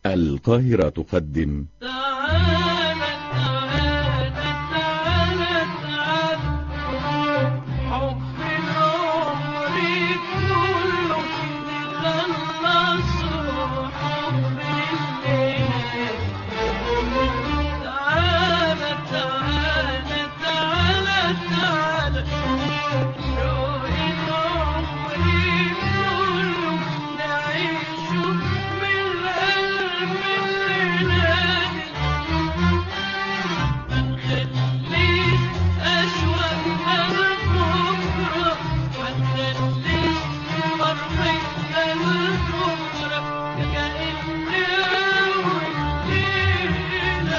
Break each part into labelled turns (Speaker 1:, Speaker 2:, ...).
Speaker 1: القاهرة تقدم
Speaker 2: تعالى تعالى تعالى تعالى حب العمر كله نخلصه حب الليل. تعالى تعالى تعالى تعالى شوق العمر كله نعيشه بالقلب الليلاني. متخليش أشواقنا لبكرة، متخليش فرحتنا لبكرة، كأن أول ليلة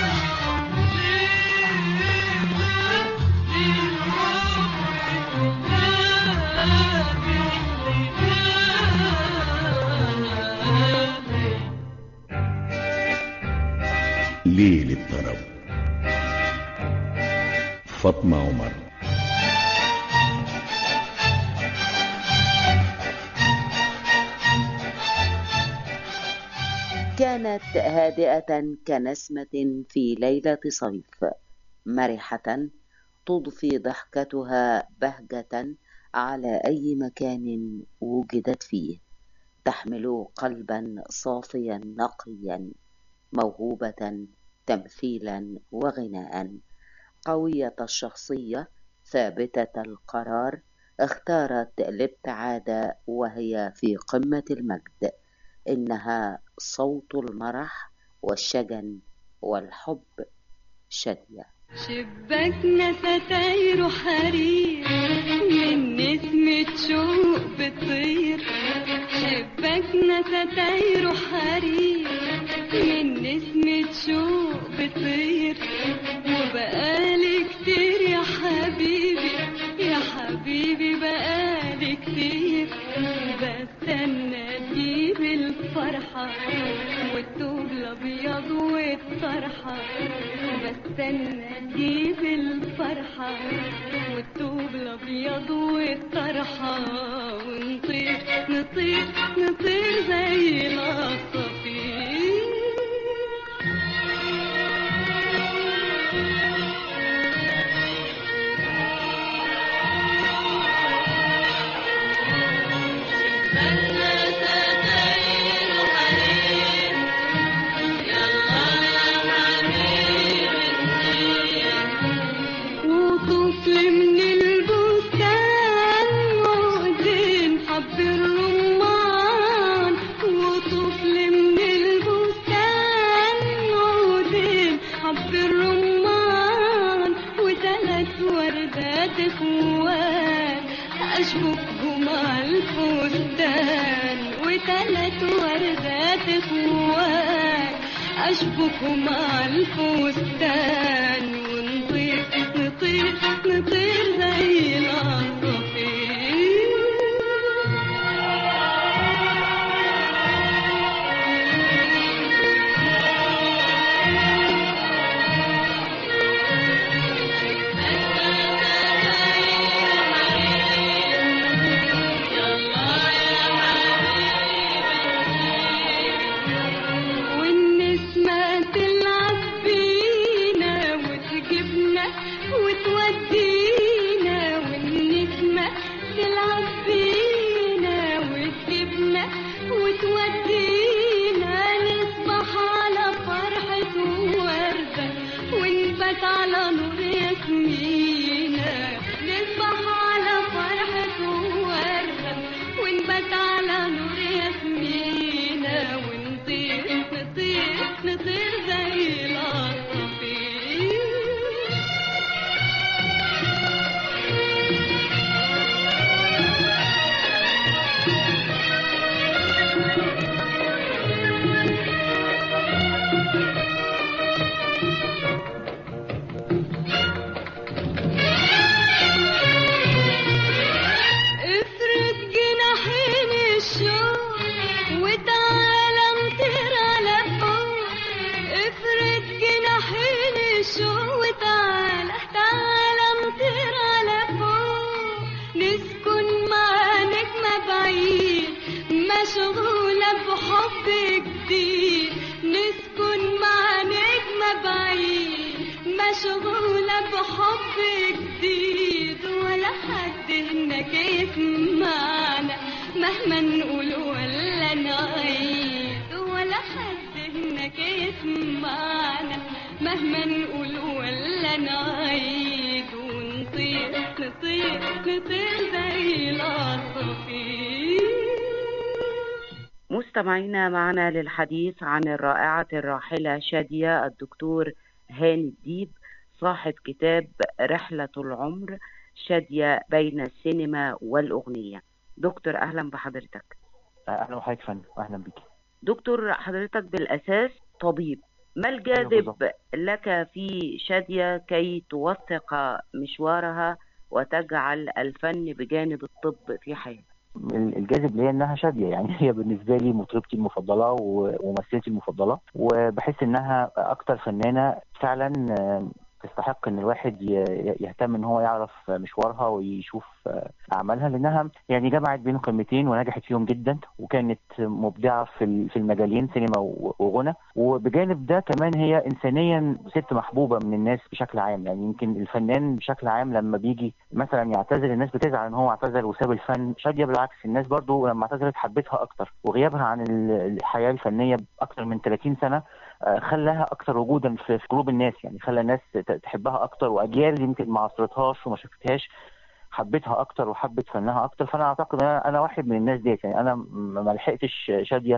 Speaker 1: ليل الطرب. فاطمة عمر.
Speaker 3: كانت هادئة كنسمة في ليلة صيف، مرحة تضفي ضحكتها بهجة على أي مكان وجدت فيه، تحمل قلبا صافيا نقيا، موهوبة تمثيلا وغناء، قوية الشخصية، ثابتة القرار، اختارت الابتعاد وهي في قمة المجد. إنها صوت المرح والشجن والحب. شادية.
Speaker 4: شباكنا ستاير حرير من نسمة شوق بتطير، شباكنا ستاير حرير من نسمة شوق بتطير، وبقالي كتير يا حبيبي يا حبيبي بقالي كتير بستنى تجيب الفرحة والثوب الأبيض والطرحة، بستنى تجيب الفرحة والثوب الأبيض والطرحة، ونطير نطير نطير زي العصافير. وطفل من البستان عقدين حب الرمان، وطفل من البستان عقدين حب الرمان، وثلاث وردات اخوات اشبكهم على الفستان، وثلاث وردات اخوات اشبكهم على الفستان، ونطير نطير نطير زي العصافير. والنسمة تلعب بينا وتجيبنا وتودينا مهما نقول ولا نعيد ولا حد هناك يسمعنا، مهما نقول ولا نعيد ونطير نطير نطير زي العصافير.
Speaker 3: مستمعينا، معنا للحديث عن الرائعة الراحلة شادية الدكتور هاني الديب، صاحب كتاب رحلة العمر، شادية بين السينما والأغنية. دكتور أهلا بحضرتك.
Speaker 5: اهلا وحضرتك فندم، اهلا بيك.
Speaker 3: دكتور، حضرتك بالأساس طبيب، ما الجاذب لك في شادية كي توثق مشوارها وتجعل الفن بجانب الطب في حياتها؟
Speaker 5: الجاذب ليا انها شادية، يعني هي بالنسبه لي مطربتي المفضله وممثلتي المفضله، وبحس انها اكتر فنانه فعلا تستحق ان الواحد يهتم ان هو يعرف مشوارها ويشوف اعمالها، لانها يعني جمعت بين قمتين ونجحت فيهم جدا، وكانت مبدعه في المجالين سينما وغنى، وبجانب ده كمان هي انسانيا ست محبوبه من الناس بشكل عام. يعني يمكن الفنان بشكل عام لما بيجي مثلا يعتزل الناس بتزعل ان هو اعتزل وساب الفن، شادية بالعكس الناس برضو لما اعتزلت حبتها اكتر، وغيابها عن الحياه الفنيه باكثر من 30 سنه خلاها اكثر وجودا في قلوب الناس، يعني خلى الناس تحبها اكتر، واجيال يمكن ما عصرتهاش وما شافتهاش حبتها اكتر وحبت فنها اكتر. فانا اعتقد انا واحد من الناس ديت، يعني انا ما لحقتش شادية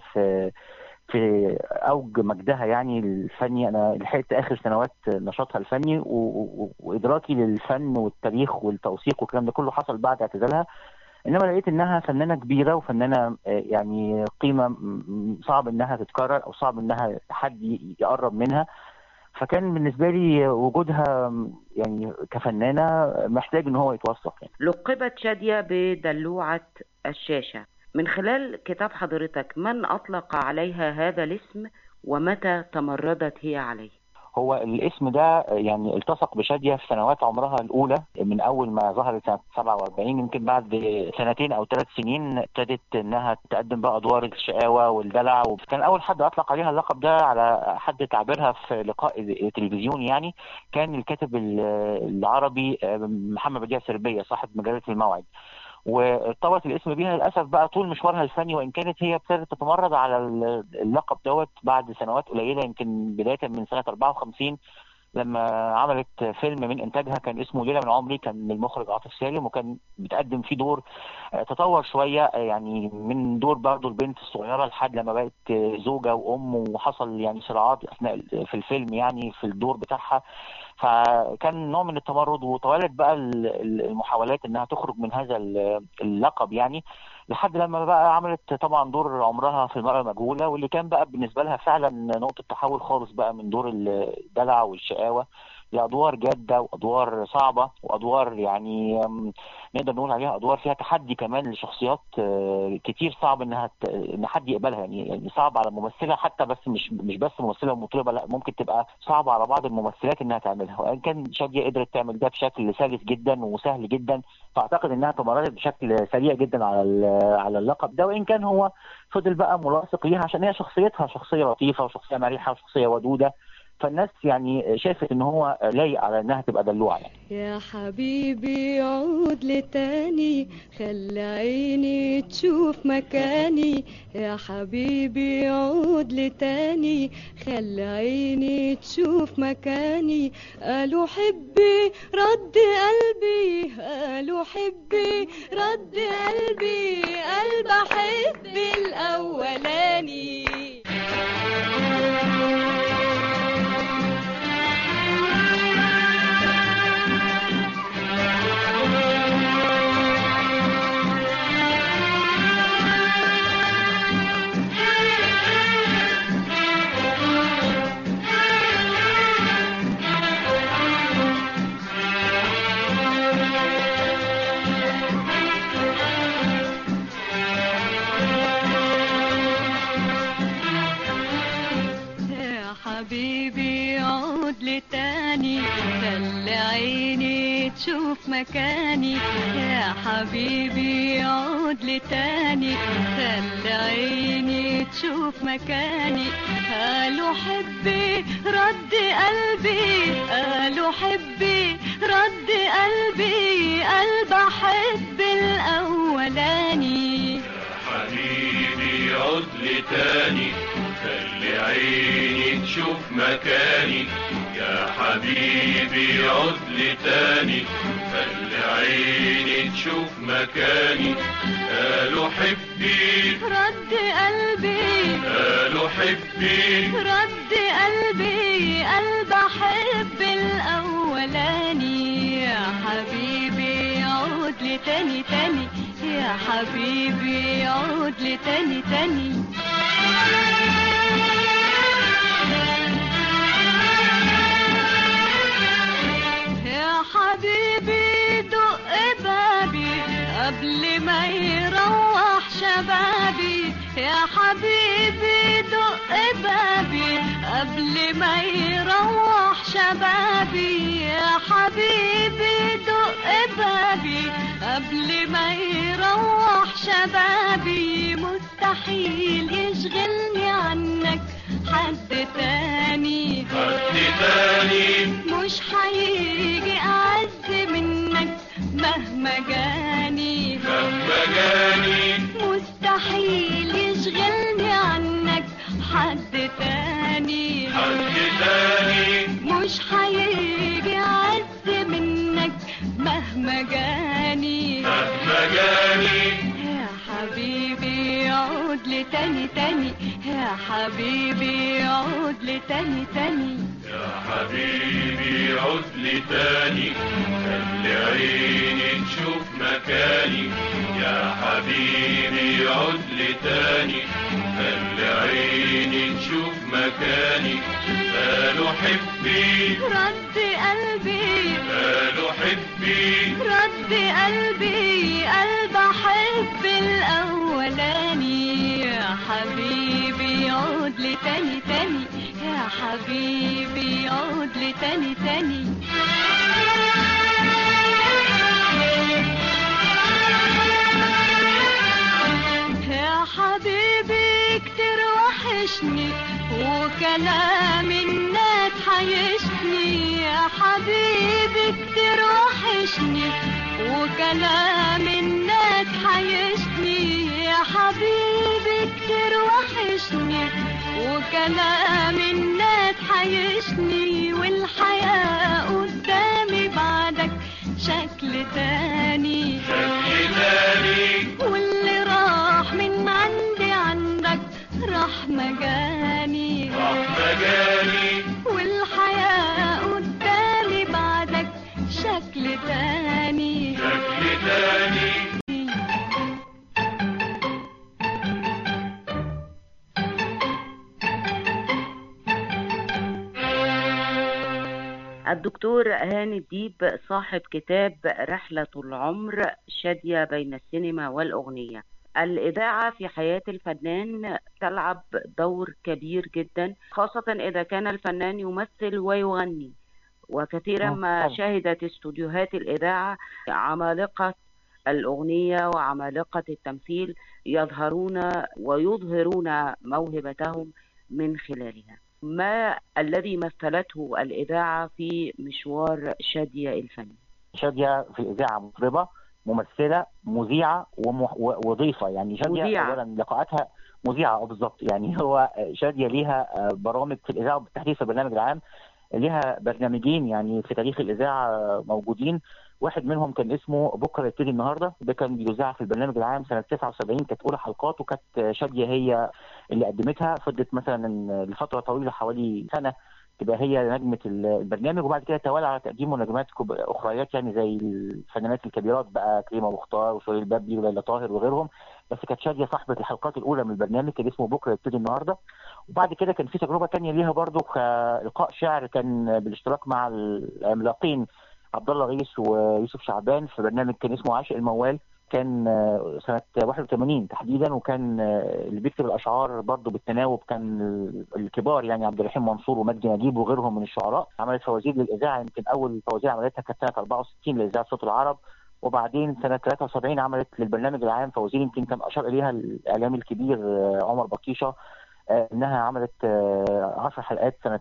Speaker 5: في اوج مجدها يعني الفني، انا لحقت اخر سنوات نشاطها الفني وادراكي للفن والتاريخ والتوثيق والكلام ده كله حصل بعد اعتزالها. انما لقيت انها فنانه كبيره وفنانه يعني قيمه صعب انها تتكرر او صعب انها حد يقرب منها، فكان بالنسبه لي وجودها يعني كفنانه محتاج ان هو يتوثق. يعني
Speaker 3: لقبت شادية بدلوعة الشاشة، من خلال كتاب حضرتك من أطلق عليها هذا الاسم ومتى تمردت هي عليه؟
Speaker 5: هو الاسم ده يعني التصق بشادية في سنوات عمرها الأولى، من أول ما ظهرت سنة 47، يمكن بعد 2 أو 3 سنين ابتدت إنها تقدم بقى أدوار الشقاوة والدلع، وكان أول حد أطلق عليها اللقب ده على حد تعبيرها في لقاء تلفزيوني، يعني كان الكاتب العربي محمد بديع سربية صاحب مجلة الموعد، وارتبط الاسم بيها للاسف بقى طول مشوارها الفني، وان كانت هي ابتدت تتمرد على اللقب دوت بعد سنوات قليله، يمكن بدايه من سنه 54 لما عملت فيلم من انتاجها كان اسمه ليله من عمري، كان المخرج عاطف سالم، وكان بتقدم فيه دور تطور شويه يعني من دور برضه البنت الصغيره لحد لما بقت زوجه وام، وحصل يعني صراعات اثناء في الفيلم يعني في الدور بتاعها، فكان نوع من التمرد، وتوالت بقى المحاولات انها تخرج من هذا اللقب يعني، لحد لما بقى عملت طبعا دور عمرها في المرأة المجهولة، واللي كان بقى بالنسبة لها فعلا نقطة تحول خالص بقى من دور الدلع والشقاوة لأدوار جادة وأدوار صعبة وأدوار يعني نقدر نقول عليها أدوار فيها تحدي كمان لشخصيات كتير صعب إن حد يقبلها، يعني صعب على الممثلة حتى، بس مش بس ممثلة ومطربة، لا ممكن تبقى صعبة على بعض الممثلات إنها تعملها، وإن كان شادية قدرت تعمل ده بشكل سلس جدا وسهل جدا، فأعتقد إنها تمردت بشكل سريع جدا على اللقب ده، وإن كان هو فضل بقى ملاصق ليها عشان هي شخصيتها شخصية لطيفة وشخصية مريحة وشخصية ودودة، فالناس يعني شافت ان هو لايق على انها تبقى دلوعه يعني.
Speaker 4: يا حبيبي عود لتاني خلي عيني تشوف مكاني، يا حبيبي عود لتاني خلي عيني تشوف مكاني، قالوا حبي رد قلبي، قالوا حبي رد قلبي، قلب حبي الأولاني. حبيبي عود لتاني خلي عيني تشوف مكاني، يا حبيبي عود لتاني خلي عيني تشوف مكاني، قالوا حبي رد قلبي، قالوا حبي رد قلبي، قلب حب الأولاني.
Speaker 6: عد لي تاني خلي عيني تشوف مكاني يا حبيبي عد لي تاني خلي عيني تشوف مكاني قالوا حبي
Speaker 4: رد قلبي
Speaker 6: قالوا حبي
Speaker 4: رد قلبي قلب أحب الأولاني يا حبيبي عود لي تاني تاني يا حبيبي عود لي تاني تاني يا حبيبي دق بابي قبل ما يروح شبابي يا حبيبي دق بابي قبل ما يروح شبابي يا حبيبي دق بابي قبل ما يروح شبابي مستحيل يشغلني عنك حد تاني مش هيجي أعز منك مهما جاني مستحيل يشغلني عنك حد تاني مش هيجي أعز منك مهما جاني يا حبيبي عود لي تاني تاني يا حبيبي عود لي تاني تاني
Speaker 6: يا حبيبي عد لي تاني خلي عيني تشوف مكاني يا حبيبي عد لي تاني خلي عيني تشوف مكاني قالوا حبي
Speaker 4: رد قلبي
Speaker 6: قالوا حبي
Speaker 4: رد قلبي قلب أحب الأولاني يا حبيبي عود لي تاني تاني يا حبيبي عود لي تاني تاني يا حبيبي كتير وحشني وكلام الناس حيشني يا حبيبي كتير وحشني وكلام الناس حيشني يا حبيبي كتير وحشني وكلام الناس حيشني والحياة قدامي بعدك شكل تاني واللي راح من عندي عندك راح مجاني والحياة قدامي بعدك شكل تاني
Speaker 3: الدكتور هاني الديب صاحب كتاب رحلة العمر شادية بين السينما والأغنية. الإذاعة في حياة الفنان تلعب دور كبير جدا، خاصة إذا كان الفنان يمثل ويغني، وكثيرا ما شهدت استوديوهات الإذاعة عمالقة الأغنية وعمالقة التمثيل يظهرون ويظهرون موهبتهم من خلالها. ما الذي مثلته الإذاعة في مشوار شادية الفني؟
Speaker 5: شادية في الإذاعة مطربة، ممثلة، مذيعة وضيفة. يعني شادية أولا لقاءاتها مذيعة بالضبط. يعني هو شادية ليها برامج في الإذاعة بالتحديد في البرنامج العام، ليها برنامجين يعني في تاريخ الإذاعة موجودين. واحد منهم كان اسمه بكرة يبتدي النهاردة، ده كان بيذاع في البرنامج العام سنة 79، كانت أولى حلقات، وكانت شادية هي اللي قدمتها. فضلت مثلا لفترة طويلة حوالي سنة تبقى هي نجمة البرنامج، وبعد كده توالى على تقديمه نجمات أخريات يعني زي الفنانات الكبيرات بقى كريمة مختار وسهير البابلي وليلى طاهر وغيرهم. بس كانت شادية صاحبة الحلقات الأولى من البرنامج، كان اسمه بكرة يبتدي النهاردة. وبعد كده كان في تجربة تانية ليها برضو كإلقاء شعر، كان بالاشتراك مع العملاقين عبد الله غيث ويوسف شعبان في برنامج كان اسمه عاشق الموال، كان سنة 81 تحديدا. وكان اللي بيكتب الأشعار برضه بالتناوب كان الكبار يعني عبد الرحيم منصور ومجدي نجيب وغيرهم من الشعراء. عملت فوازير للإذاعة، يمكن أول فوازير عملتها كانت سنة 64 لإذاعة صوت العرب، وبعدين سنة 73 عملت للبرنامج العام فوازير يمكن كان أشار إليها الإعلامي الكبير عمر بطيشة، انها عملت 10 حلقات سنه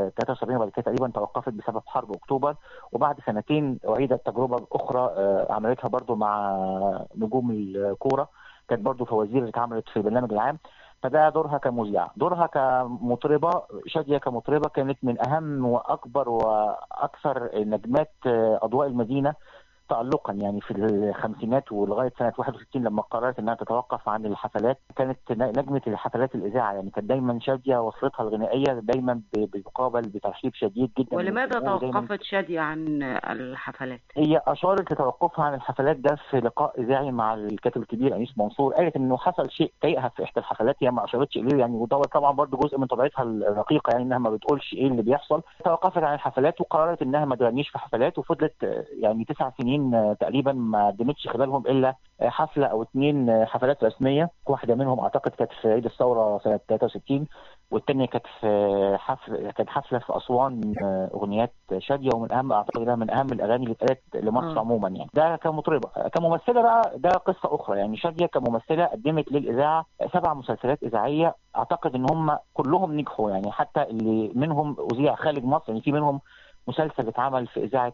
Speaker 5: 73 وبعد كده تقريبا توقفت بسبب حرب اكتوبر. وبعد سنتين اعيدت تجربه اخرى عملتها برضو مع نجوم الكوره كانت برضو فوازير اتعملت في البرنامج العام. فده دورها كمذيعة. دورها كمطربة، شادية كمطربة كانت من أهم وأكبر وأكثر نجمات أضواء المدينة تألقا، يعني في الخمسينات ولغايه سنه 61 لما قررت انها تتوقف عن الحفلات. كانت نجمه الحفلات الاذاعه، يعني كانت دايما شاديه وصلتها الغنائيه دايما بيقابل بترحيب شديد جدا.
Speaker 3: ولماذا توقفت شاديه عن الحفلات؟
Speaker 5: هي اشارت لتوقفها عن الحفلات ده في لقاء اذاعي مع الكاتب الكبير انيس منصور. قالت انه حصل شيء ضايقها في احدى الحفلات، هي ما اشارتش اليه يعني، وده طبعا برضه جزء من طبيعتها الرقيقه، يعني انها ما بتقولش ايه اللي بيحصل. توقفت عن الحفلات وقررت انها ما تغنيش في حفلات، وفضلت يعني 9 سنين تقريبا ما قدمتش خلالهم الا حفله او 2 حفلات رسميه. واحده منهم اعتقد كانت في عيد الثوره سنه 63، والثانيه كانت في حفله في اسوان، اغنيات شاديه، ومن اهم اعتقد من اهم الاغاني اللي اتقالت لمصر عموما يعني. ده كمطربه. كممثله بقى ده قصه اخرى، يعني شاديه كممثله قدمت للاذاعه 7 مسلسلات اذاعيه، اعتقد ان هم كلهم نجحوا، يعني حتى اللي منهم اذيع خارج مصر. يعني في منهم مسلسل اتعمل في اذاعه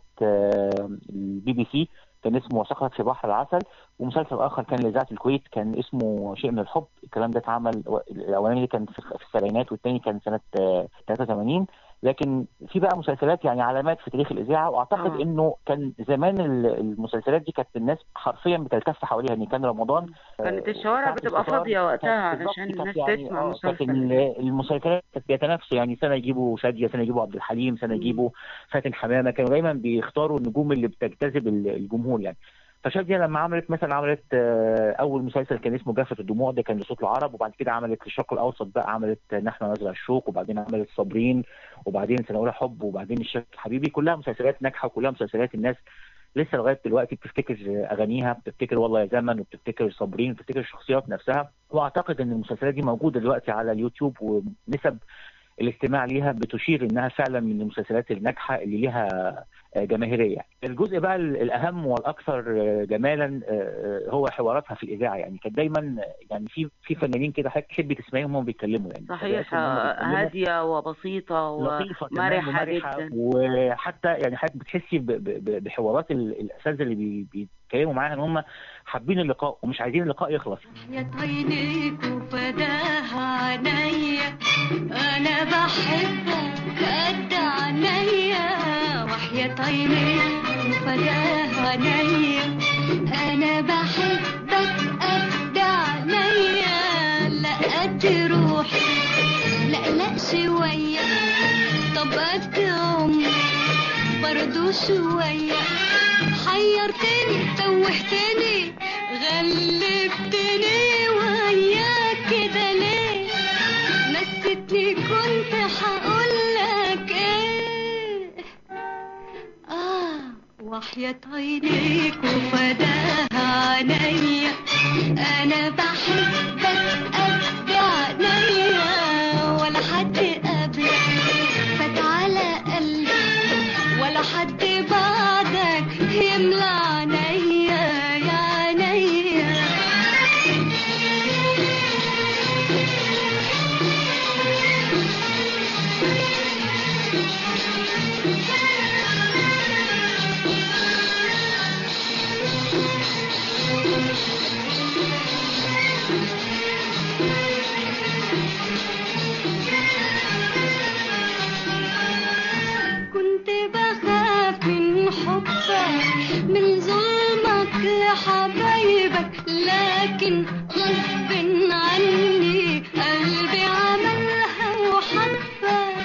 Speaker 5: البي بي سي كان اسمه سقطت في بحر العسل، ومسلسل اخر كان لاذاعه الكويت كان اسمه شيء من الحب. الكلام ده اتعمل، الاولاني كان في السبعينات والثاني كان سنه 83. لكن في بقى مسلسلات يعني علامات في تاريخ الاذاعه، واعتقد انه كان زمان المسلسلات دي كانت الناس حرفيا بتلتف حواليها. يعني كان رمضان
Speaker 3: كانت الشوارع بتبقى فاضيه وقتها علشان الناس
Speaker 5: يعني
Speaker 3: تسمع مسلسل.
Speaker 5: المسلسلات كانت بيتنافسوا، يعني سنه يجيبوا شاديه، سنه يجيبوا عبد الحليم، سنه يجيبوا فاتن حمامه. كانوا دايما بيختاروا النجوم اللي بتجتذب الجمهور يعني. فشاديه لما عملت اول مسلسل كان اسمه جافة الدموع، ده كان لصوت العرب، وبعد كده عملت في الشرق الاوسط بقى عملت نحن نزرع الشوق، وبعدين عملت صابرين، وبعدين سنه اولى حب، وبعدين الشيخ حبيبي. كلها مسلسلات ناجحه، وكلها مسلسلات الناس لسه لغايه دلوقتي بتفتكر اغانيها، بتفتكر والله يا زمن، وبتفتكر صابرين، وبتفتكر الشخصيات نفسها. واعتقد ان المسلسلات دي موجوده دلوقتي على اليوتيوب، ونسب الاستماع ليها بتشير انها فعلا من المسلسلات الناجحه اللي ليها جماهيريه. الجزء بقى الاهم والاكثر جمالا هو حواراتها في الاذاعه. يعني كانت دايما يعني في فنانين كده حضرتك تحبي تسمعيهم وهم بيتكلموا، يعني
Speaker 3: صحيح، هاديه وبسيطه ومرحه جدا.
Speaker 5: وحتى يعني حضرتك بتحسي بحوارات الاساتذه اللي بيتكلموا معاها ان هم حابين اللقاء ومش عايزين اللقاء يخلص.
Speaker 4: يا عينيك وفداها عينيا، انا بحبك قد عينيا، وحياة عينيك وفداها عينيا، انا بحبك قد عينيا، لا قد روحي لا شويه، طب قد عمري برضو شويه، حيرتني توهتني غلبتني وياك كده ليه، نسيتني كنت هقولك ايه. وحياة عينيك وفداها عينيا، انا بحبك قد عينيا، ولا حد قبلك فات على قلبي، ولا حد بعدك يملى عينيا يا عينيا. كنت بخاف من حبك، من ظلمك لحبايبك، لكن غصب عني قلبي عملها وحبك.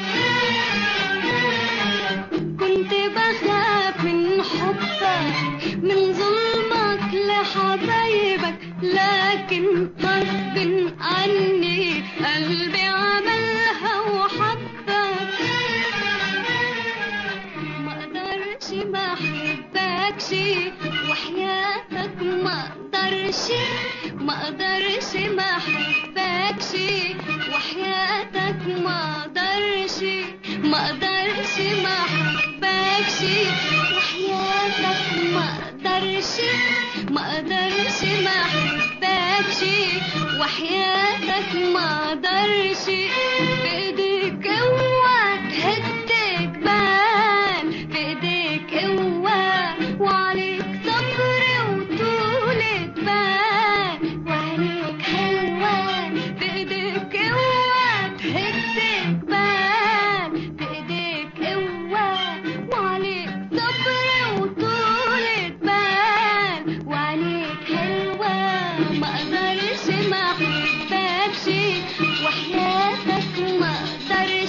Speaker 4: كنت بخاف من حبك، من ظلمك لحبايبك، لكن غصب عني قلبي عملها وحبك. ما اقدرش ما احبكش وحياتك، ما اقدرش ما احبكش وحياتك، ما اقدرش ما احبكش وحياتك، ما اقدرش ما احبكش وحياتك، ما اقدرش. بايديك قوة تهد جبال، بايديك قوة وعليك صبر وطولة بال، وعينيك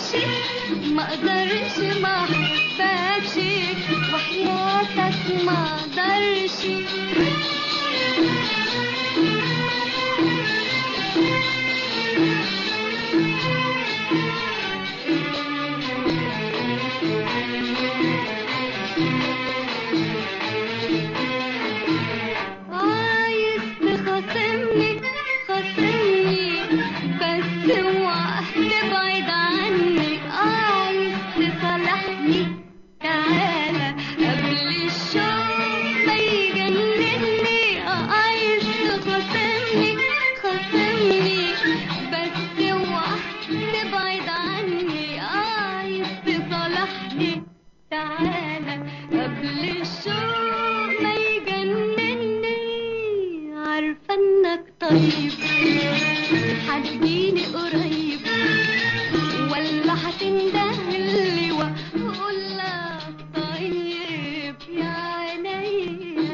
Speaker 4: ما اقدرش ما احبكش وحياتك ما اقدرش. عايز تخاصمني خاصمني بس اوعى تبعد عني. عايز تصالحني تعالى قبل الشوق ما يجنني. عايز تخاصمني خاصمني بس اوعى تبعد عني. عايز تصالحني تعالى قبل الشوق ما يجنني. عارفة انك طيب هتجيني قريب ولا هتندهلي واقول لك طيب يا عينيا.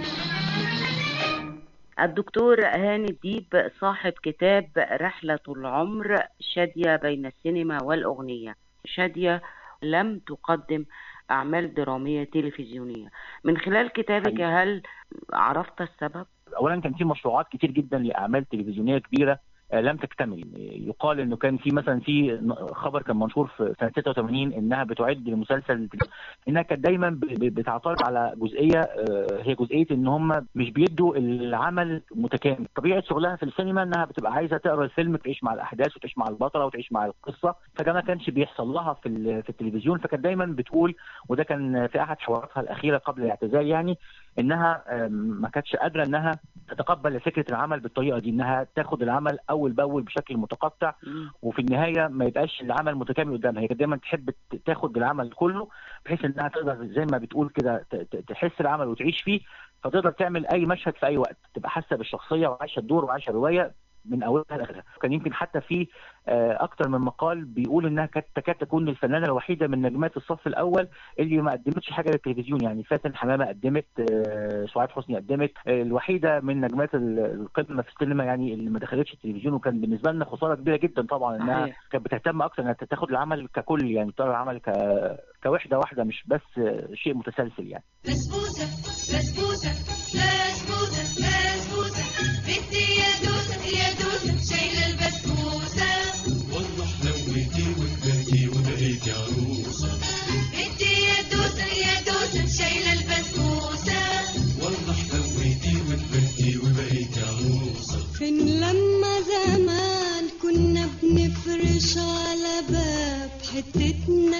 Speaker 3: الدكتور هاني الديب صاحب كتاب رحلة العمر، شادية بين السينما والأغنية. شادية لم تقدم أعمال درامية تلفزيونية. من خلال كتابك هل عرفت السبب؟
Speaker 5: اولا كان في مشروعات كتير جدا لاعمال تلفزيونيه كبيره لم تكتمل. يقال انه كان في مثلا في خبر كان منشور في سنه 86 انها بتعد لمسلسل، انها كانت دايما بتعترض على جزئيه، هي جزئيه ان هم مش بيدوا العمل متكامل. طبيعه شغلها في السينما انها بتبقى عايزه تقرا الفيلم، تعيش مع الاحداث وتعيش مع البطله وتعيش مع القصه، فده ما كانش بيحصل لها في التلفزيون. فكانت دايما بتقول، وده كان في احد حواراتها الاخيره قبل الاعتزال يعني، انها ما كانتش قادره انها تتقبل فكره العمل بالطريقه دي، انها تاخد العمل اول باول بشكل متقطع وفي النهايه ما يبقاش العمل متكامل قدامها. هي كانت دايما تحب تاخد العمل كله بحيث انها تقدر زي ما بتقول كده تحس العمل وتعيش فيه، فتقدر تعمل اي مشهد في اي وقت، تبقى حاسه بالشخصيه وعايشه الدور وعايشه الروايه من اولها لاخرها. كان يمكن حتى في اكتر من مقال بيقول انها تكاد تكون الفنانه الوحيده من نجمات الصف الاول اللي ما قدمتش حاجه للتلفزيون. يعني فاتن حمامه قدمت، سعاد حسني قدمت، الوحيده من نجمات القمه في السينما يعني اللي ما دخلتش التلفزيون. وكان بالنسبه لنا خساره كبيره جدا طبعا انها كانت بتهتم اكتر انها تاخد العمل ككل، يعني ترى العمل كوحده واحده مش بس شيء متسلسل يعني.
Speaker 2: بسبوسه بسبوسه بسبوسه بسبوسه بدي يا دوسه يا دوسه شايله البسبوسه.
Speaker 6: والله حلوتي وكبرتي وبقيتي عروسه.
Speaker 2: بدي يا دوسه يا دوسه شايله البسبوسه.
Speaker 6: والله حلوتي وكبرتي وبقيتي عروسه.
Speaker 4: فين لما زمان كنا بنفرش على باب حتتنا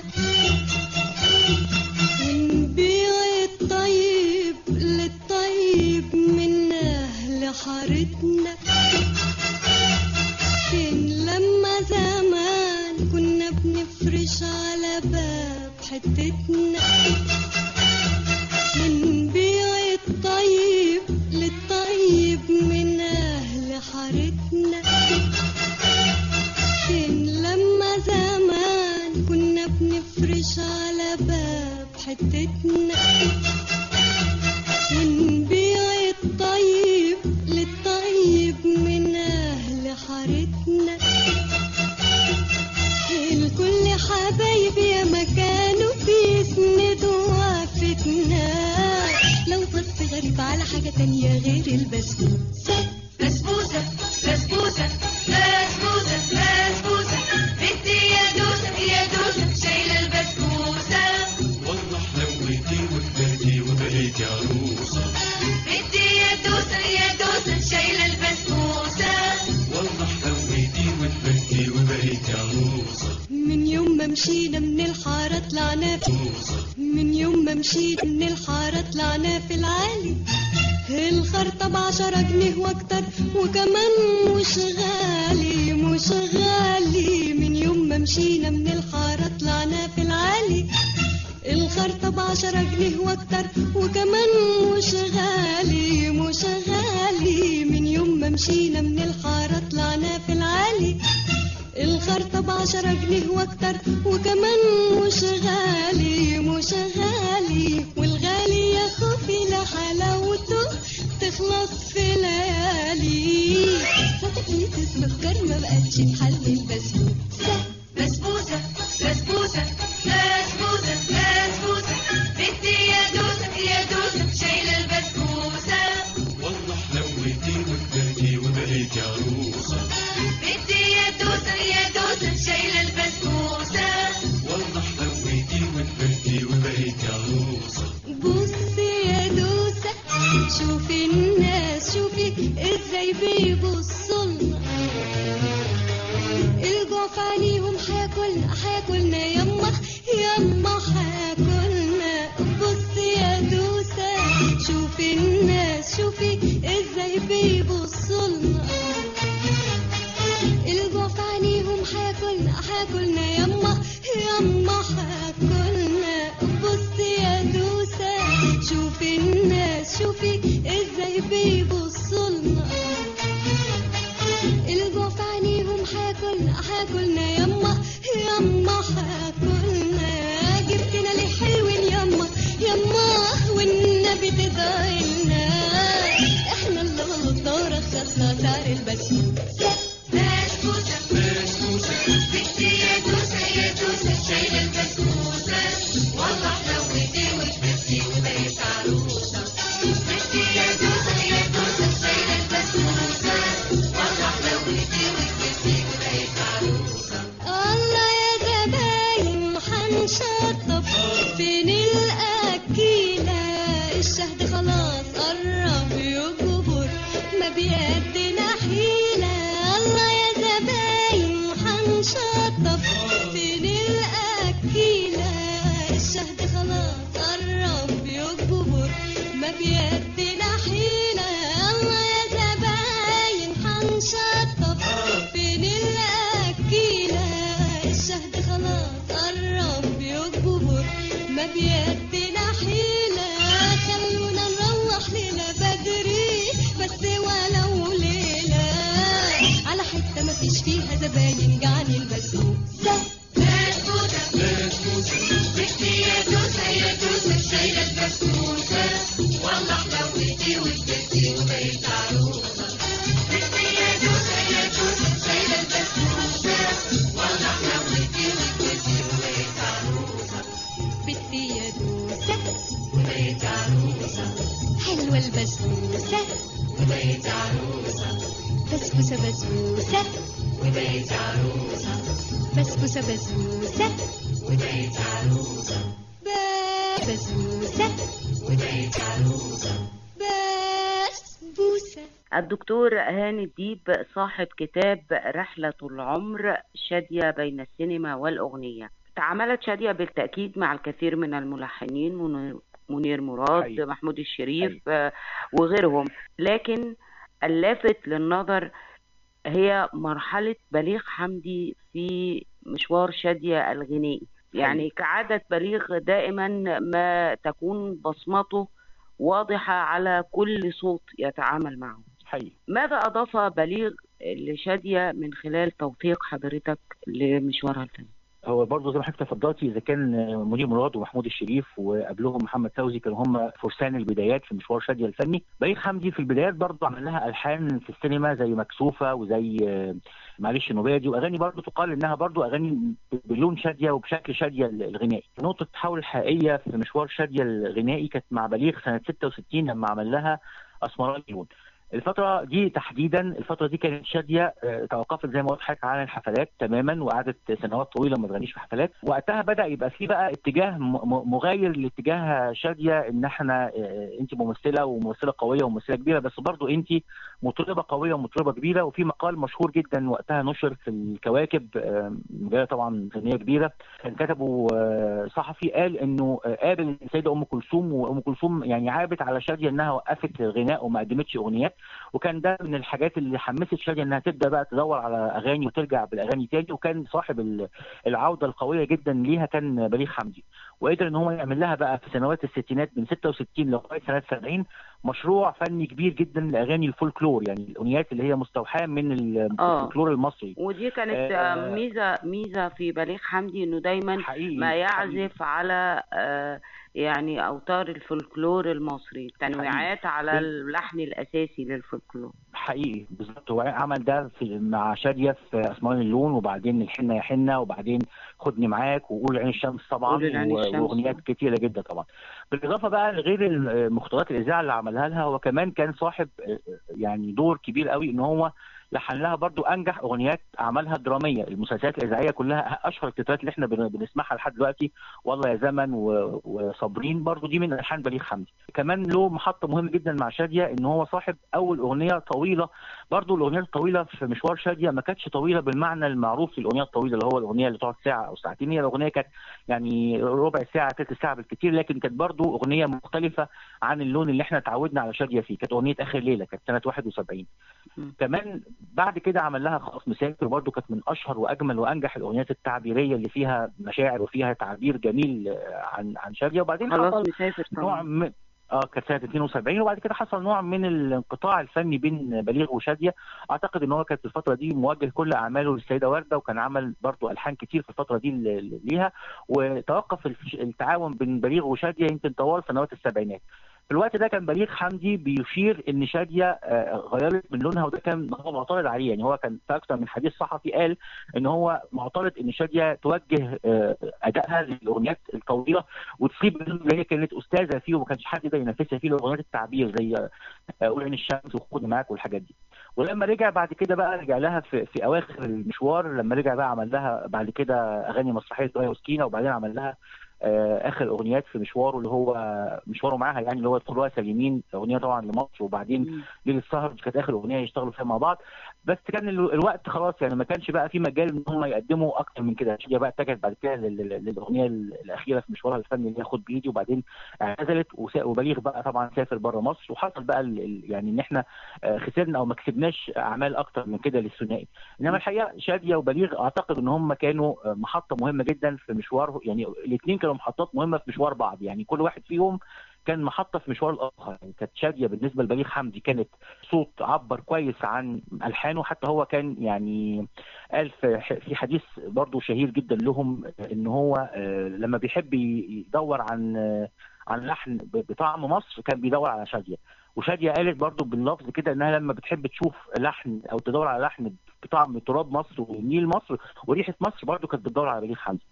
Speaker 4: ونبيع الطيب للطيب من أهل حارتنا. فين لما زمان كنا بنفرش على باب حتتنا ونبيع الطيب للطيب من أهل حارتنا. فين لما زمان كنا بنفرش على باب حتتنا ونبيع الطيب للطيب من أهل حارتنا. الكل حبايب يا مكانه بيسندوا وقفتنا. لو بص غريب على حاجة تانية غير البسبوسة.
Speaker 2: بسبوسه بسبوسه بسبوسه بسبوسه بدي يا دوسه يا دوسه شايله البسبوسه.
Speaker 6: والله حلوتي وكبرتي وبقيتي عروسه.
Speaker 2: بدي يا دوسه يا دوسه شايله البسبوسه.
Speaker 6: والله حلوتي وكبرتي وبقيتي عروسه.
Speaker 4: من يوم ما مشينا من الحارة طلعنا من يوم ما مشينا من الحارة طلعنا في العالي. الخرطة ب10 جنيه واكتر وكمان مش غالي مش غالي. من يوم ما مشينا من الحارة طلعنا في العالي. الخرطة ب10 جنيه واكتر وكمان مش غالي مش غالي. من يوم ما مشينا من الحارة طلعنا في العالي. الخرطة ب10 جنيه واكتر وكمان مش غالي مش غالي. والغالي يا خوفي لحلاوته تخلص في ليالي. فتحليت السكر ما بقتش تحل البسبوسة.
Speaker 2: بسبوسه بسبوسه
Speaker 4: حاكلنا يما يما حاكلنا. بصي يا دوسة شوفي الناس شوفي ازاي بيبصولنا، الجوع في عينيهم حاكلنا يما يما حاكلنا. جبتنا ليه حلوين يما يما والنبي تدعيلنا، احنا اللي غلطنا رخصنا سعر البسبوسة.
Speaker 2: بنتي يا دوسة شايلة البسبوسة، والله حلوتي وكبرتي وبقيت عروسة. بنتي يا دوسة شايلة البسبوسة، والله حلوتي وكبرتي وبقيت عروسة.
Speaker 4: الله يا زباين حنشطب فين الأكيلة، الشهد خلاص قرب يكبر ما بيقدنا حيلة. الله يا زباين حنشطب فين الأكيلة، الشهد خلاص قرب يكبر ما بيقدنا حيلة. الله يا زباين حنشطب فين الأكيلة، الشهد خلاص قرب يكبر ما بيدنا حيلة. خلونا نروح ليلة بدري بس ولو ليلة، على حتة ما فيش فيها زباين جعانين البسبوسة.
Speaker 2: بنتي يا دوسة شايلة البسبوسة، والله حلوتي وكبرتي وبقيت عروسة. بنتي يا دوسة شايلة البسبوسة، والله حلوتي وكبرتي وبقيت عروسة.
Speaker 4: بنتي يا دوسة
Speaker 2: وبقيت عروسة
Speaker 4: حلوة البسبوسة،
Speaker 2: وبقيت عروسة
Speaker 4: بسبوسة بسبوسة
Speaker 2: وبقيت عروسة
Speaker 4: بسبوسة بسبوسة
Speaker 2: وبقيت عروسة
Speaker 4: بسبوسة
Speaker 2: وبقيت عروسة.
Speaker 4: بسبوسة.
Speaker 3: الدكتور هاني الديب صاحب كتاب رحلة العمر شادية بين السينما والأغنية. تعاملت شادية بالتأكيد مع الكثير من الملحنين، منير مراد،
Speaker 5: حقيقي.
Speaker 3: محمود الشريف وغيرهم، لكن اللافت للنظر هي مرحلة بليغ حمدي في مشوار شادية الغنائي. يعني كعادة بليغ دائما ما تكون بصمته واضحة على كل صوت يتعامل معه.
Speaker 5: حقيقي.
Speaker 3: ماذا أضاف بليغ لشادية من خلال توثيق حضرتك لمشوارها الفني؟
Speaker 5: هو برضه زي ما حضرتك تفضلتي، اذا كان منير مراد ومحمود الشريف وقبلهم محمد فوزي كانوا هم فرسان البدايات في مشوار شادية الفني، بليغ حمدي في البدايات برضه عمل لها الحان في السينما زي مكسوفه وزي معلش نوبادي، واغاني برضه تقال انها برضه اغاني بلون شادية وبشكل شادية الغنائي. نقطه التحول الحقيقيه في مشوار شادية الغنائي كانت مع بليغ سنه 66 لما عمل لها اسمراني لون. الفترة دي تحديدا، الفترة دي كانت شادية توقفت زي ما قلت حضرتك عن الحفلات تماما، وقعدت سنوات طويلة ما تغنيش في حفلات. وقتها بدأ يبقى فيه بقى اتجاه مغاير لاتجاه شادية، ان احنا انت ممثلة وممثلة قوية وممثلة كبيرة، بس برضو انت مطربة قوية ومطربة كبيرة. وفي مقال مشهور جدا وقتها نشر في الكواكب، مجلة طبعا فنية كبيرة، كان كتبه صحفي قال انه قابل السيدة ام كلثوم، وام كلثوم يعني عابت على شادية انها وقفت الغناء وما قدمتش اغنيات، وكان ده من الحاجات اللي حمست شادية انها تبدا بقى تدور على اغاني وترجع بالاغاني تاني. وكان صاحب العوده القويه جدا ليها كان بليغ حمدي، وقدر ان هو يعمل لها بقى في سنوات الستينات من 66 لغايه سنه 70 مشروع فني كبير جدا لاغاني الفولكلور، يعني الاغنيات اللي هي مستوحاه من الفولكلور المصري.
Speaker 3: ودي كانت ميزه في بليغ حمدي، انه دايما ما يعزف على يعني اوتار الفولكلور المصري، تنويعات على اللحن الاساسي للفولكلور.
Speaker 5: حقيقي بالظبط، هو عمل ده مع شادية في اسمراني اللون، وبعدين الحنه يا حنه، وبعدين خدني معاك، وقول عين الشمس طبعا، واغنيات كتيره جدا طبعا. بالاضافه بقى لغير المختارات الاذاعه اللي عملها لها، هو كمان كان صاحب يعني دور كبير قوي، ان هو لحن لها برضو انجح اغنيات عملها دراميه. المسلسلات الاذاعيه كلها اشهر التترات اللي احنا بنسمعها لحد دلوقتي، والله يا زمن وصابرين، برضو دي من الحان بليغ حمدي. كمان له محطه مهمه جدا مع شادية، ان هو صاحب اول اغنيه طويله. برضو الاغنيات الطويله في مشوار شادية ما كانتش طويله بالمعنى المعروف للاغنيه الطويله، اللي هو الاغنيه اللي تقعد ساعه او ساعتين. هي الاغنيه كانت يعني ربع ساعه ثلث ساعه بالكثير، لكن كانت برضو اغنيه مختلفه عن اللون اللي احنا اتعودنا على شادية فيه. كانت اغنيه اخر ليله، كانت سنه 71. كمان بعد كده عمل لها خلاص مسافر، برضو كانت من اشهر واجمل وانجح الاغنيات التعبيريه اللي فيها مشاعر وفيها تعبير جميل عن شاديه. وبعدين حصل نوع من كانت سنه 72، وبعد كده حصل نوع من الانقطاع الفني بين بليغ وشاديه. اعتقد ان هو كانت الفتره دي موجه كل اعماله للسيده ورده، وكان عمل برضو الحان كتير في الفتره دي ليها، وتوقف التعاون بين بليغ وشاديه يمكن طوال سنوات السبعينات. في الوقت ده كان بليغ حمدي بيشير ان شاديه غيرت من لونها، وده كان هو معترض عليه. يعني هو كان في اكثر من حديث صحفي قال ان هو معترض ان شاديه توجه ادائها للاغنيات الطويله وتصيب اللي هي كانت استاذه فيه وما كانش حد يقدر ينافسها فيه، الاغنيات التعبير زي قول عين الشمس وخدني معاك والحاجات دي. ولما رجع بعد كده بقى رجع لها في اواخر المشوار، لما رجع بقى عمل لها بعد كده اغاني مسرحيه دنيا وسكينه، وبعدين عمل لها اخر اغنيات في مشواره اللي هو مشواره معاها، يعني اللي هو ادخلوها سليمين، اغنيه طبعا لمصر، وبعدين ليل السهر دي كانت اخر اغنيه يشتغلوا فيها مع بعض. بس كان الوقت خلاص، يعني ما كانش بقى في مجال ان هم يقدموا اكتر من كده. شاديه بقى اتجهت بعد كده للاغنيه الاخيره في مشوارها الفني اللي هي خد بايدي، وبعدين اعتزلت. وبليغ بقى طبعا سافر بره مصر، وحصل بقى يعني ان احنا خسرنا او ما كسبناش اعمال اكتر من كده للثنائي. انما الحقيقه شاديه وبليغ اعتقد ان هم كانوا محطه مهمه جدا في مشوار، يعني الاثنين كانوا محطات مهمه في مشوار بعض، يعني كل واحد فيهم كان محطه في مشوار الاخر. يعني كانت شاديه بالنسبه لبليغ حمدي كانت صوت عبر كويس عن الحانه، حتى هو كان يعني قال في حديث برضه شهير جدا لهم ان هو لما بيحب يدور عن لحن بطعم مصر كان بيدور على شاديه. وشاديه قالت برضه باللفظ كده انها لما بتحب تشوف لحن او تدور على لحن بطعم تراب مصر ونيل مصر وريحه مصر برضه كانت بتدور على بليغ حمدي.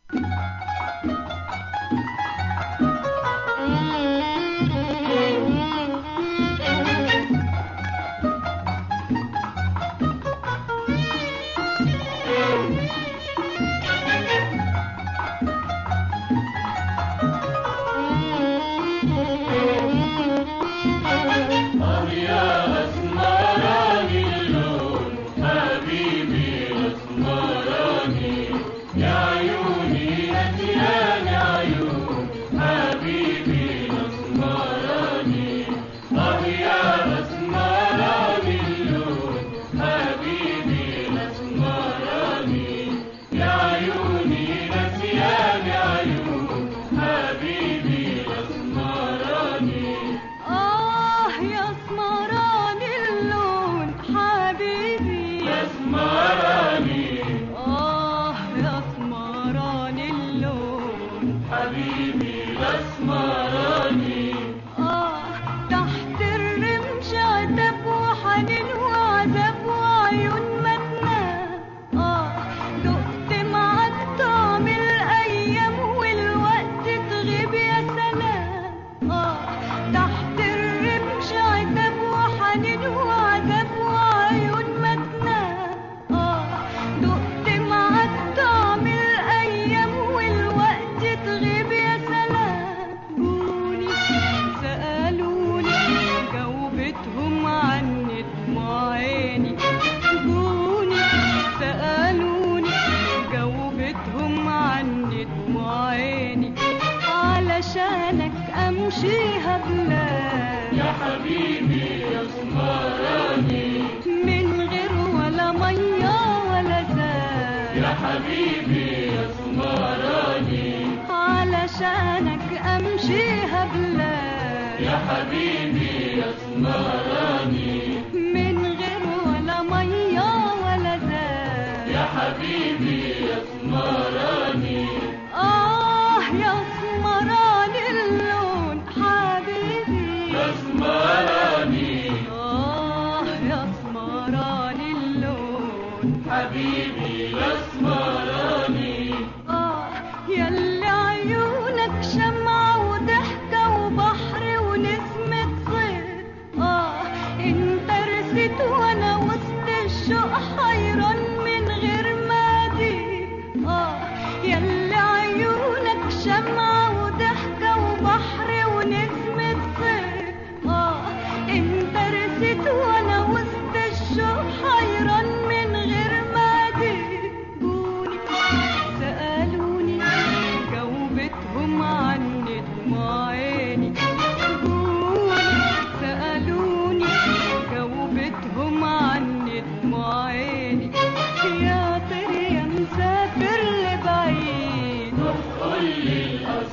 Speaker 4: إن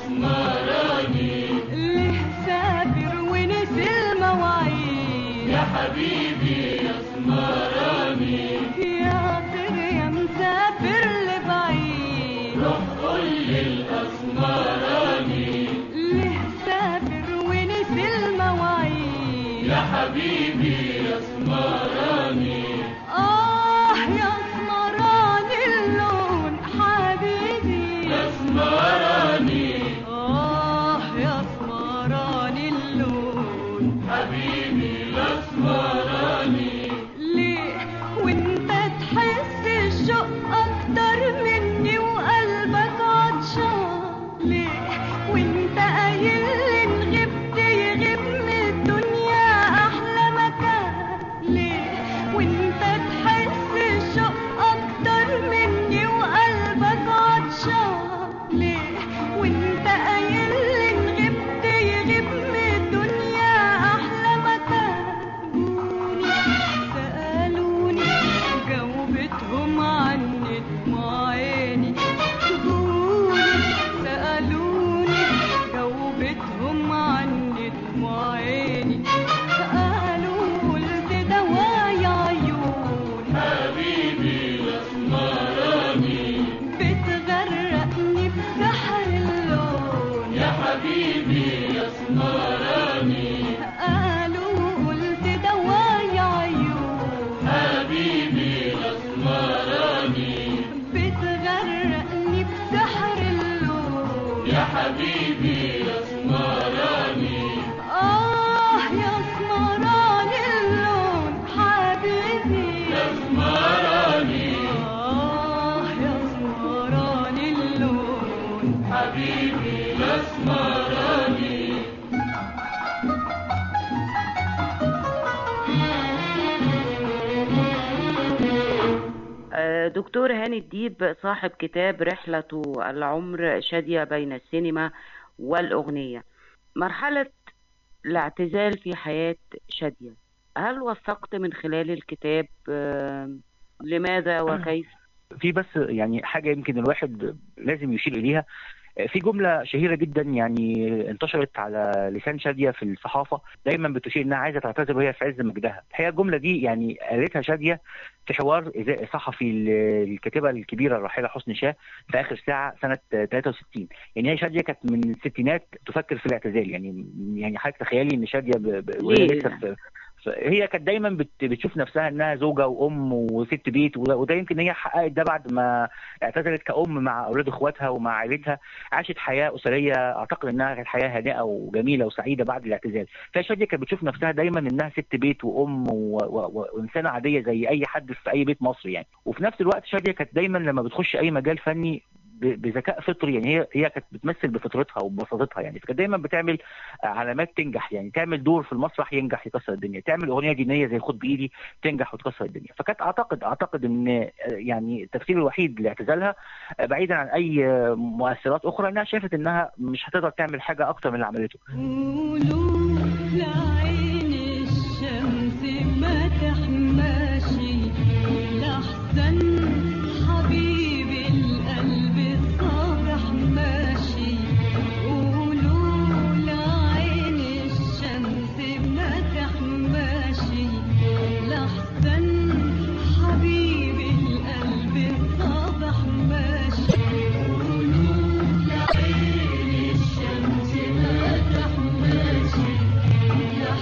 Speaker 6: الأسمراني
Speaker 4: ليه سافر ونسي المواعيد
Speaker 6: يا حبيبي يا أسمراني
Speaker 4: يا طير يا مسافر لبعيد
Speaker 6: روح قول للأسمراني
Speaker 4: ليه سافر ونسي المواعيد
Speaker 6: يا حبيبي يا أسمراني
Speaker 4: يا اسمراني اللون حبيبي
Speaker 6: يا أسمراني
Speaker 4: يا اسمراني اللون
Speaker 6: حبيبي الأسمراني
Speaker 4: ليه وانت تحس الشوق اكتر مني وقلبك عطشان ليه وانت قايل ان غبت يغيب من الدنيا احلى مكان ليه وانت تحس الشوق اكتر مني وقلبك عطشان ليه وانت قايل ان غبت يغيب من الدنيا احلى مكان سألوني جاوبتهم عني دموع عيني سألوني جاوبتهم عني دموع عيني قالوا قلت دوايا عيون
Speaker 6: حبيبي الأسمراني
Speaker 4: بتغرقني بسحر اللون
Speaker 6: يا حبيبي يا أسمراني
Speaker 4: قالوا قلت دوايا عيون
Speaker 6: حبيبي الأسمراني
Speaker 4: بتغرقني بسحر اللون
Speaker 6: يا حبيبي الأسمراني
Speaker 4: يا اسمراني اللون حبيبي
Speaker 6: يا أسمراني
Speaker 4: يا اسمراني اللون
Speaker 6: حبيبي الأسمراني
Speaker 3: دكتور هاني الديب صاحب كتاب رحلة العمر شادية بين السينما والأغنية. مرحلة الاعتزال في حياة شادية، هل وثقت من خلال الكتاب لماذا وكيف؟
Speaker 5: في بس يعني حاجة يمكن الواحد لازم يشير إليها. في جملة شهيرة جدا يعني انتشرت على لسان شادية في الصحافة، دايما بتشير انها عايزة تعتذر وهي في عز مجدها. الحقيقة الجملة دي يعني قالتها شادية في حوار صحفي الكاتبة الكبيرة الراحلة حسن شاه في آخر ساعة سنة 63. يعني هي شادية كانت من الستينات تفكر في الاعتزال. يعني حضرتك تخيلي ان شادية وهي لسه هي كانت دايما بتشوف نفسها انها زوجه وام وست بيت، وده يمكن هي حققت ده بعد ما اعتزلت كأم مع اولاد اخواتها ومع عائلتها. عاشت حياه اسريه اعتقد انها كانت حياه هادئه وجميله وسعيده بعد الاعتزال. فشادية كانت بتشوف نفسها دايما انها ست بيت وام وانسانه عاديه زي اي حد في اي بيت مصري يعني. وفي نفس الوقت شادية كانت دايما لما بتخش اي مجال فني بذكاء فطري، يعني هي كانت بتمثل بفطرتها وببساطتها يعني. فكانت دايما بتعمل علامات تنجح، يعني تعمل دور في المسرح ينجح يكسر الدنيا، تعمل اغنيه دينيه زي خد بايدي تنجح وتكسر الدنيا. فكانت اعتقد ان يعني التفسير الوحيد لاعتزالها بعيدا عن اي مؤثرات اخرى انها شافت انها مش هتقدر تعمل حاجه اكتر من اللي عملته.
Speaker 4: قولوا لعين الشمس ما تحماشي لحسن حبيبي القلب الصبح ماشي. قولوا لعين الشمس ما تحماشي لحسن حبيبي القلب الصبح ماشي. قولوا لعين الشمس ما تحماشي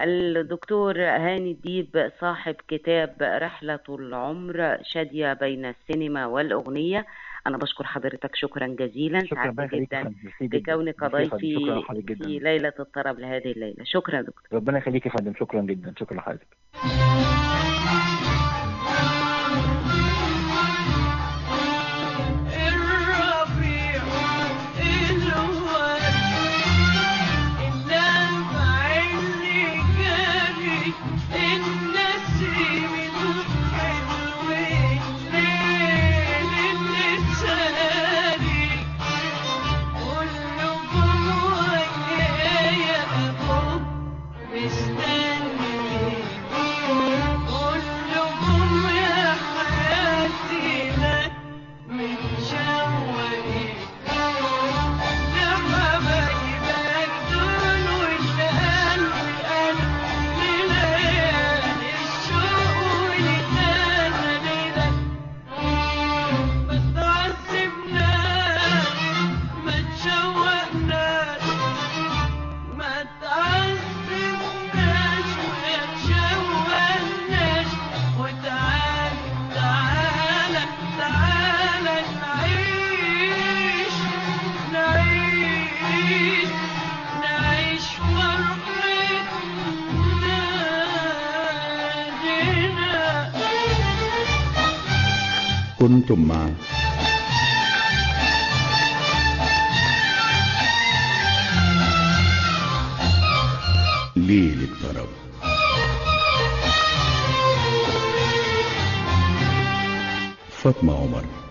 Speaker 3: الدكتور هاني الديب صاحب كتاب رحلة العمر، شادية بين السينما والأغنية. أنا بشكر حضرتك شكرا جزيلا، سعدت جدا بكونك ضيفي في ليلة الطرب لهذه الليلة. شكرا دكتور.
Speaker 5: ربنا يخليك يا فندم، شكرا جدا، شكرا لحضرتك.
Speaker 1: كنتم مع ليل الطرب، فاطمة عمر.